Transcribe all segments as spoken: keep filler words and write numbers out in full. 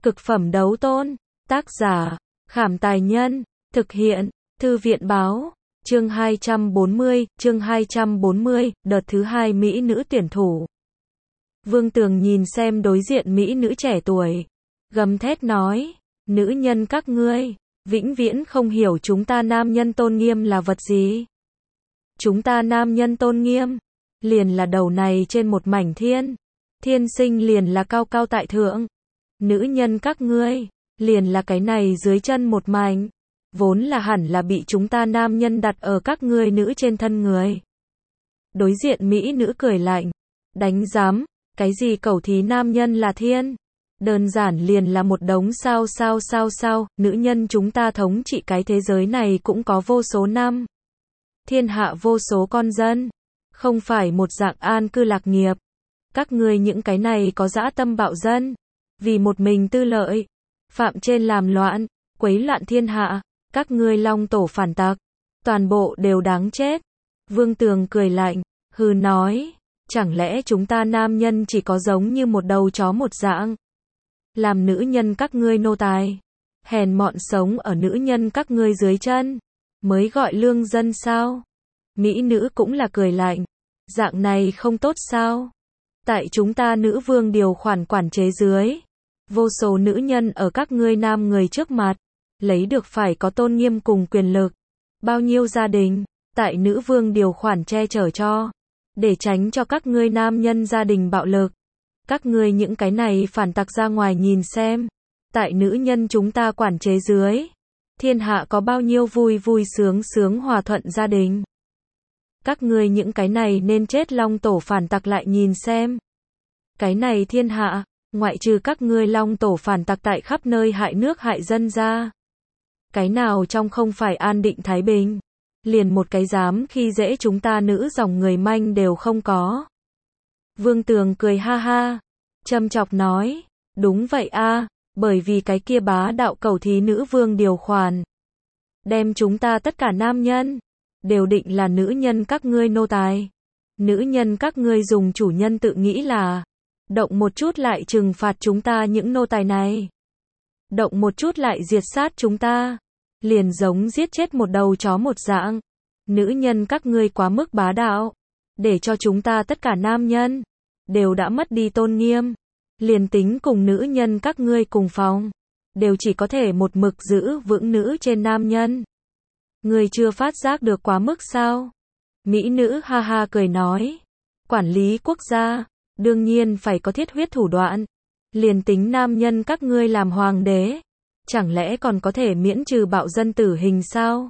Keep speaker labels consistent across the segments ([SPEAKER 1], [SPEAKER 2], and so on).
[SPEAKER 1] Cực phẩm đấu tôn. Tác giả, Khảm Tài Nhân. Thực hiện, Thư viện Báo. Chương hai trăm bốn mươi, chương hai trăm bốn mươi, đợt thứ hai Mỹ nữ tuyển thủ. Vương Tường nhìn xem đối diện Mỹ nữ trẻ tuổi. Gầm thét nói, nữ nhân các ngươi, vĩnh viễn không hiểu chúng ta nam nhân tôn nghiêm là vật gì. Chúng ta nam nhân tôn nghiêm, liền là đầu này trên một mảnh thiên. Thiên sinh liền là cao cao tại thượng. Nữ nhân các ngươi, liền là cái này dưới chân một mảnh. Vốn là hẳn là bị chúng ta nam nhân đặt ở các ngươi nữ trên thân người. Đối diện Mỹ nữ cười lạnh. Đánh giám, cái gì cẩu thí nam nhân là thiên. Đơn giản liền là một đống sao sao sao sao, nữ nhân chúng ta thống trị cái thế giới này cũng có vô số năm. Thiên hạ vô số con dân. Không phải một dạng an cư lạc nghiệp. Các ngươi những cái này có dã tâm bạo dân. Vì một mình tư lợi. Phạm trên làm loạn, quấy loạn thiên hạ. Các ngươi long tổ phản tặc. Toàn bộ đều đáng chết. Vương Tường cười lạnh, hừ nói. Chẳng lẽ chúng ta nam nhân chỉ có giống như một đầu chó một dạng. Làm nữ nhân các ngươi nô tài. Hèn mọn sống ở nữ nhân các ngươi dưới chân. Mới gọi lương dân sao? Mỹ nữ cũng là cười lạnh. Dạng này không tốt sao? Tại chúng ta nữ vương điều khoản quản chế dưới. Vô số nữ nhân ở các ngươi nam người trước mặt. Lấy được phải có tôn nghiêm cùng quyền lực. Bao nhiêu gia đình, tại nữ vương điều khoản che chở cho. Để tránh cho các ngươi nam nhân gia đình bạo lực. Các ngươi những cái này phản tặc ra ngoài nhìn xem. Tại nữ nhân chúng ta quản chế dưới. Thiên hạ có bao nhiêu vui vui sướng sướng hòa thuận gia đình. Các ngươi những cái này nên chết long tổ phản tặc lại nhìn xem. Cái này thiên hạ, ngoại trừ các ngươi long tổ phản tặc tại khắp nơi hại nước hại dân ra. Cái nào trong không phải an định thái bình. Liền một cái dám khi dễ chúng ta nữ dòng người manh đều không có. Vương Tường cười ha ha. Châm chọc nói. Đúng vậy a, bởi vì cái kia bá đạo cẩu thí nữ vương điều khoản. Đem chúng ta tất cả nam nhân. Đều định là nữ nhân các ngươi nô tài. Nữ nhân các ngươi dùng chủ nhân tự nghĩ là. Động một chút lại trừng phạt chúng ta những nô tài này. Động một chút lại diệt sát chúng ta. Liền giống giết chết một đầu chó một dạng. Nữ nhân các ngươi quá mức bá đạo. Để cho chúng ta tất cả nam nhân. Đều đã mất đi tôn nghiêm. Liền tính cùng nữ nhân các ngươi cùng phòng. Đều chỉ có thể một mực giữ vững nữ trên nam nhân. Ngươi chưa phát giác được quá mức sao? Mỹ nữ ha ha cười nói. Quản lý quốc gia. Đương nhiên phải có thiết huyết thủ đoạn. Liền tính nam nhân các ngươi làm hoàng đế. Chẳng lẽ còn có thể miễn trừ bạo dân tử hình sao?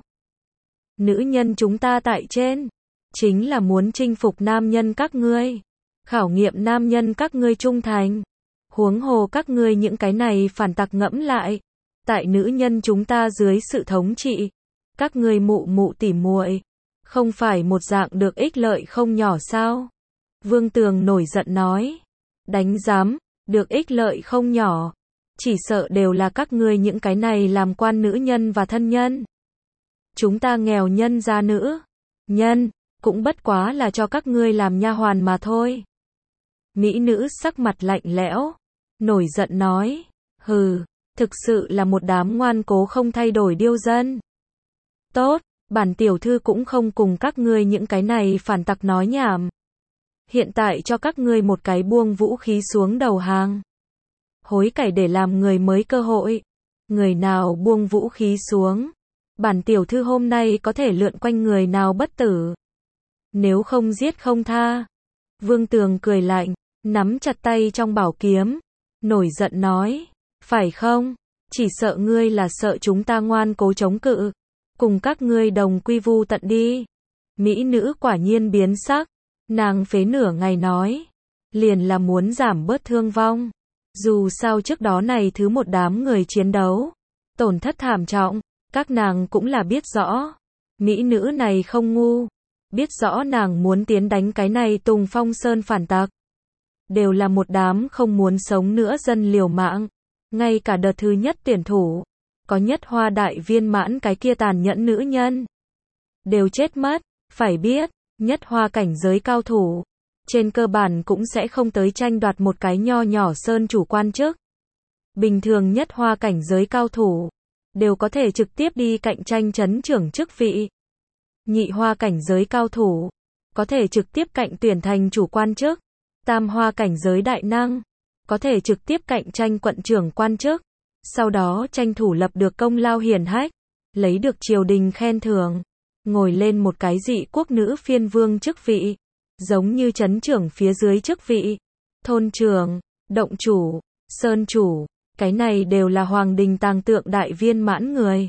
[SPEAKER 1] Nữ nhân chúng ta tại trên. Chính là muốn chinh phục nam nhân các ngươi. Khảo nghiệm nam nhân các ngươi trung thành. Huống hồ các ngươi những cái này phản tặc ngẫm lại. Tại nữ nhân chúng ta dưới sự thống trị. Các ngươi mụ mụ tỉ muội. Không phải một dạng được ích lợi không nhỏ sao? Vương Tường nổi giận nói. Đánh giám, được ích lợi không nhỏ. Chỉ sợ đều là các ngươi những cái này làm quan nữ nhân và thân nhân. Chúng ta nghèo nhân gia nữ. Nhân, cũng bất quá là cho các ngươi làm nha hoàn mà thôi. Mỹ nữ sắc mặt lạnh lẽo. Nổi giận nói. Hừ, thực sự là một đám ngoan cố không thay đổi điêu dân. Tốt, bản tiểu thư cũng không cùng các ngươi những cái này phản tặc nói nhảm. Hiện tại cho các ngươi một cái buông vũ khí xuống đầu hàng. Hối cải để làm người mới cơ hội. Người nào buông vũ khí xuống. Bản tiểu thư hôm nay có thể lượn quanh người nào bất tử. Nếu không giết không tha. Vương Tường cười lạnh. Nắm chặt tay trong bảo kiếm. Nổi giận nói. Phải không? Chỉ sợ ngươi là sợ chúng ta ngoan cố chống cự. Cùng các ngươi đồng quy vu tận đi. Mỹ nữ quả nhiên biến sắc. Nàng phế nửa ngày nói. Liền là muốn giảm bớt thương vong. Dù sao trước đó này thứ một đám người chiến đấu. Tổn thất thảm trọng. Các nàng cũng là biết rõ. Mỹ nữ này không ngu. Biết rõ nàng muốn tiến đánh cái này Tùng Phong Sơn phản tặc. Đều là một đám không muốn sống nữa dân liều mạng. Ngay cả đợt thứ nhất tuyển thủ. Có nhất hoa đại viên mãn cái kia tàn nhẫn nữ nhân. Đều chết mất. Phải biết. Nhất hoa cảnh giới cao thủ. Trên cơ bản cũng sẽ không tới tranh đoạt một cái nho nhỏ sơn chủ quan chức. Bình thường nhất hoa cảnh giới cao thủ, đều có thể trực tiếp đi cạnh tranh chấn trưởng chức vị. Nhị hoa cảnh giới cao thủ, có thể trực tiếp cạnh tuyển thành chủ quan chức. Tam hoa cảnh giới đại năng, có thể trực tiếp cạnh tranh quận trưởng quan chức. Sau đó tranh thủ lập được công lao hiển hách, lấy được triều đình khen thưởng, ngồi lên một cái dị quốc nữ phiên vương chức vị, giống như chấn trưởng phía dưới chức vị, thôn trưởng, động chủ, sơn chủ, cái này đều là hoàng đình tàng tượng đại viên mãn người,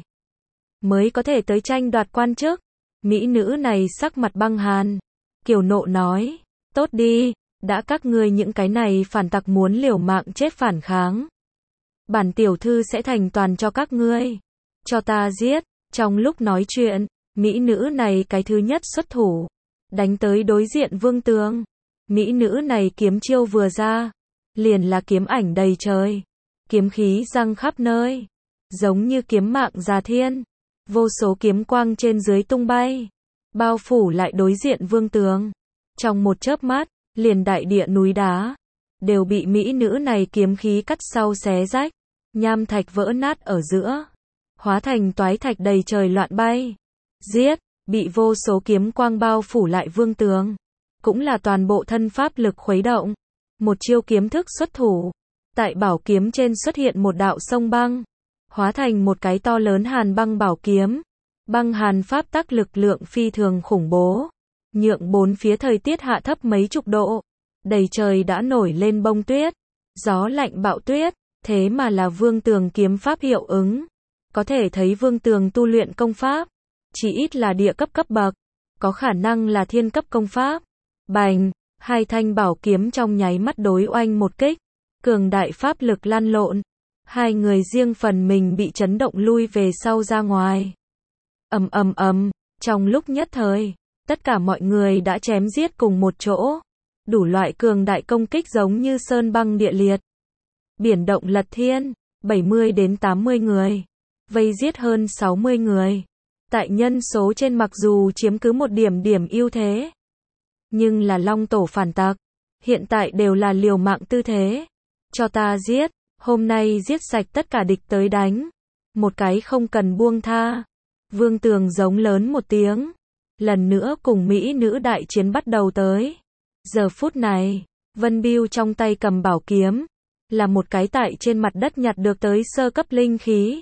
[SPEAKER 1] mới có thể tới tranh đoạt quan chức. Mỹ nữ này sắc mặt băng hàn, kiều nộ nói, tốt đi, đã các ngươi những cái này phản tặc muốn liều mạng chết phản kháng. Bản tiểu thư sẽ thành toàn cho các ngươi. Cho ta giết. Trong lúc nói chuyện, mỹ nữ này cái thứ nhất xuất thủ, đánh tới đối diện Vương Tường. Mỹ nữ này kiếm chiêu vừa ra, liền là kiếm ảnh đầy trời, kiếm khí răng khắp nơi, giống như kiếm mạng già thiên, vô số kiếm quang trên dưới tung bay, bao phủ lại đối diện Vương Tường. Trong một chớp mắt, liền đại địa núi đá đều bị mỹ nữ này kiếm khí cắt sau xé rách, nham thạch vỡ nát ở giữa, hóa thành toái thạch đầy trời loạn bay. Giết, bị vô số kiếm quang bao phủ lại Vương Tường, cũng là toàn bộ thân pháp lực khuấy động, một chiêu kiếm thức xuất thủ, tại bảo kiếm trên xuất hiện một đạo sông băng, hóa thành một cái to lớn hàn băng bảo kiếm. Băng hàn pháp tắc lực lượng phi thường khủng bố, nhượng bốn phía thời tiết hạ thấp mấy chục độ, đầy trời đã nổi lên bông tuyết, gió lạnh bạo tuyết, thế mà là Vương Tường kiếm pháp hiệu ứng. Có thể thấy Vương Tường tu luyện công pháp, chỉ ít là địa cấp cấp bậc, có khả năng là thiên cấp công pháp. Bành, hai thanh bảo kiếm trong nháy mắt đối oanh một kích, cường đại pháp lực lăn lộn, hai người riêng phần mình bị chấn động lui về sau ra ngoài. Ầm ầm ầm, trong lúc nhất thời, tất cả mọi người đã chém giết cùng một chỗ, đủ loại cường đại công kích giống như sơn băng địa liệt, biển động lật thiên, bảy mươi đến tám mươi người, vây giết hơn sáu mươi người. Tại nhân số trên mặc dù chiếm cứ một điểm điểm ưu thế, nhưng là Long tổ phản tặc, hiện tại đều là liều mạng tư thế. Cho ta giết, hôm nay giết sạch tất cả địch tới đánh, một cái không cần buông tha. Vương Tường giống lớn một tiếng, lần nữa cùng mỹ nữ đại chiến bắt đầu tới. Giờ phút này, Vân Bưu trong tay cầm bảo kiếm, là một cái tại trên mặt đất nhặt được tới sơ cấp linh khí.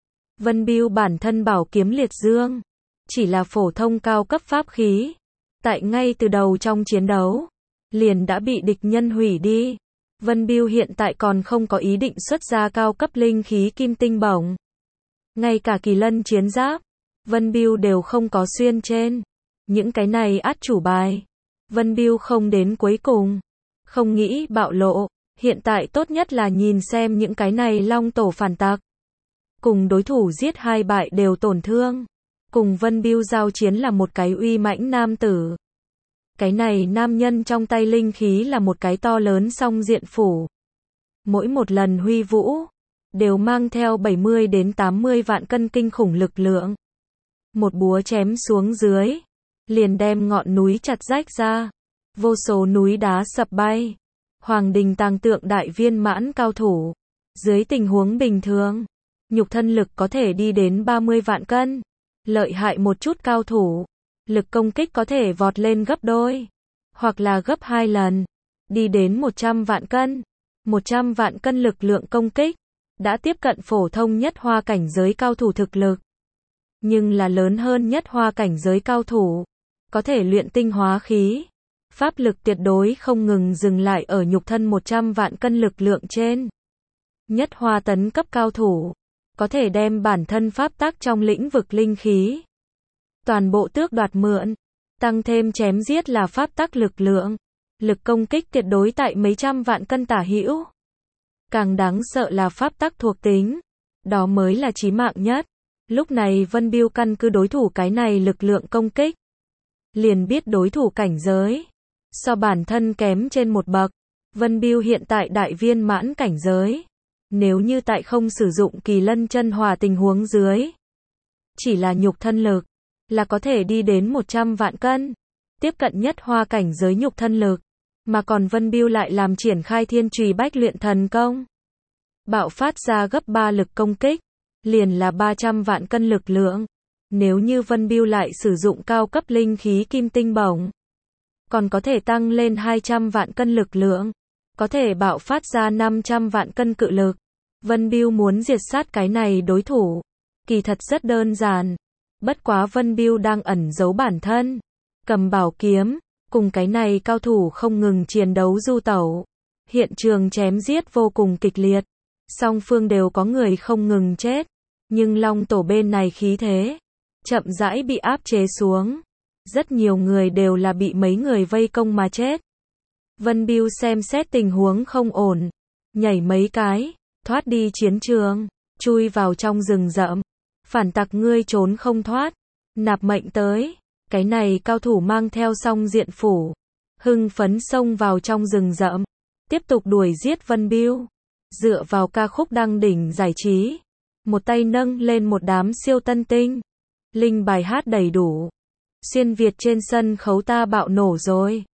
[SPEAKER 1] Vân Bưu bản thân bảo kiếm liệt dương, chỉ là phổ thông cao cấp pháp khí, tại ngay từ đầu trong chiến đấu, liền đã bị địch nhân hủy đi. Vân Bưu hiện tại còn không có ý định xuất ra cao cấp linh khí kim tinh bổng. Ngay cả kỳ lân chiến giáp, Vân Bưu đều không có xuyên trên. Những cái này át chủ bài, Vân Bưu không đến cuối cùng, không nghĩ bạo lộ. Hiện tại tốt nhất là nhìn xem những cái này Long tổ phản tặc, cùng đối thủ giết hai bại đều tổn thương, cùng Vân Bưu giao chiến là một cái uy mãnh nam tử. Cái này nam nhân trong tay linh khí là một cái to lớn song diện phủ, mỗi một lần huy vũ đều mang theo bảy mươi đến tám mươi vạn cân kinh khủng lực lượng. Một búa chém xuống dưới, liền đem ngọn núi chặt rách ra, vô số núi đá sập bay. Hoàng đình tàng tượng đại viên mãn cao thủ, dưới tình huống bình thường, nhục thân lực có thể đi đến ba mươi vạn cân. Lợi hại một chút cao thủ, lực công kích có thể vọt lên gấp đôi, hoặc là gấp hai lần, đi đến một trăm vạn cân. một trăm vạn cân lực lượng công kích, đã tiếp cận phổ thông nhất hoa cảnh giới cao thủ thực lực. Nhưng là lớn hơn nhất hoa cảnh giới cao thủ, có thể luyện tinh hóa khí. Pháp lực tuyệt đối không ngừng dừng lại ở nhục thân một trăm vạn cân lực lượng trên. Nhất hoa tấn cấp cao thủ, có thể đem bản thân pháp tắc trong lĩnh vực linh khí toàn bộ tước đoạt mượn, tăng thêm chém giết là pháp tắc lực lượng, lực công kích tuyệt đối tại mấy trăm vạn cân tả hữu. Càng đáng sợ là pháp tắc thuộc tính, đó mới là chí mạng nhất. Lúc này Vân Bưu căn cứ đối thủ cái này lực lượng công kích, liền biết đối thủ cảnh giới so bản thân kém trên một bậc. Vân Bưu hiện tại đại viên mãn cảnh giới, nếu như tại không sử dụng kỳ lân chân hỏa tình huống dưới, chỉ là nhục thân lực, là có thể đi đến một trăm vạn cân, tiếp cận nhất hoa cảnh giới nhục thân lực, mà còn Vân Bưu lại làm triển khai thiên trùy bách luyện thần công. bạo phát ra gấp ba lực công kích, liền là ba trăm vạn cân lực lượng. Nếu như Vân Bưu lại sử dụng cao cấp linh khí kim tinh bổng, còn có thể tăng lên hai trăm vạn cân lực lượng, có thể bạo phát ra năm trăm vạn cân cự lực. Vân Bưu muốn diệt sát cái này đối thủ, kỳ thật rất đơn giản. Bất quá Vân Bưu đang ẩn giấu bản thân, cầm bảo kiếm, cùng cái này cao thủ không ngừng chiến đấu du tẩu. Hiện trường chém giết vô cùng kịch liệt, song phương đều có người không ngừng chết, nhưng Long tổ bên này khí thế chậm rãi bị áp chế xuống. Rất nhiều người đều là bị mấy người vây công mà chết. Vân Bưu xem xét tình huống không ổn, nhảy mấy cái, thoát đi chiến trường, chui vào trong rừng rậm. Phản tặc ngươi trốn không thoát, nạp mệnh tới. Cái này cao thủ mang theo song diện phủ, hưng phấn xông vào trong rừng rậm, tiếp tục đuổi giết Vân Bưu. Dựa vào ca khúc đăng đỉnh giải trí, một tay nâng lên một đám siêu tân tinh, linh bài hát đầy đủ. Xuyên Việt trên sân khấu ta bạo nổ rồi.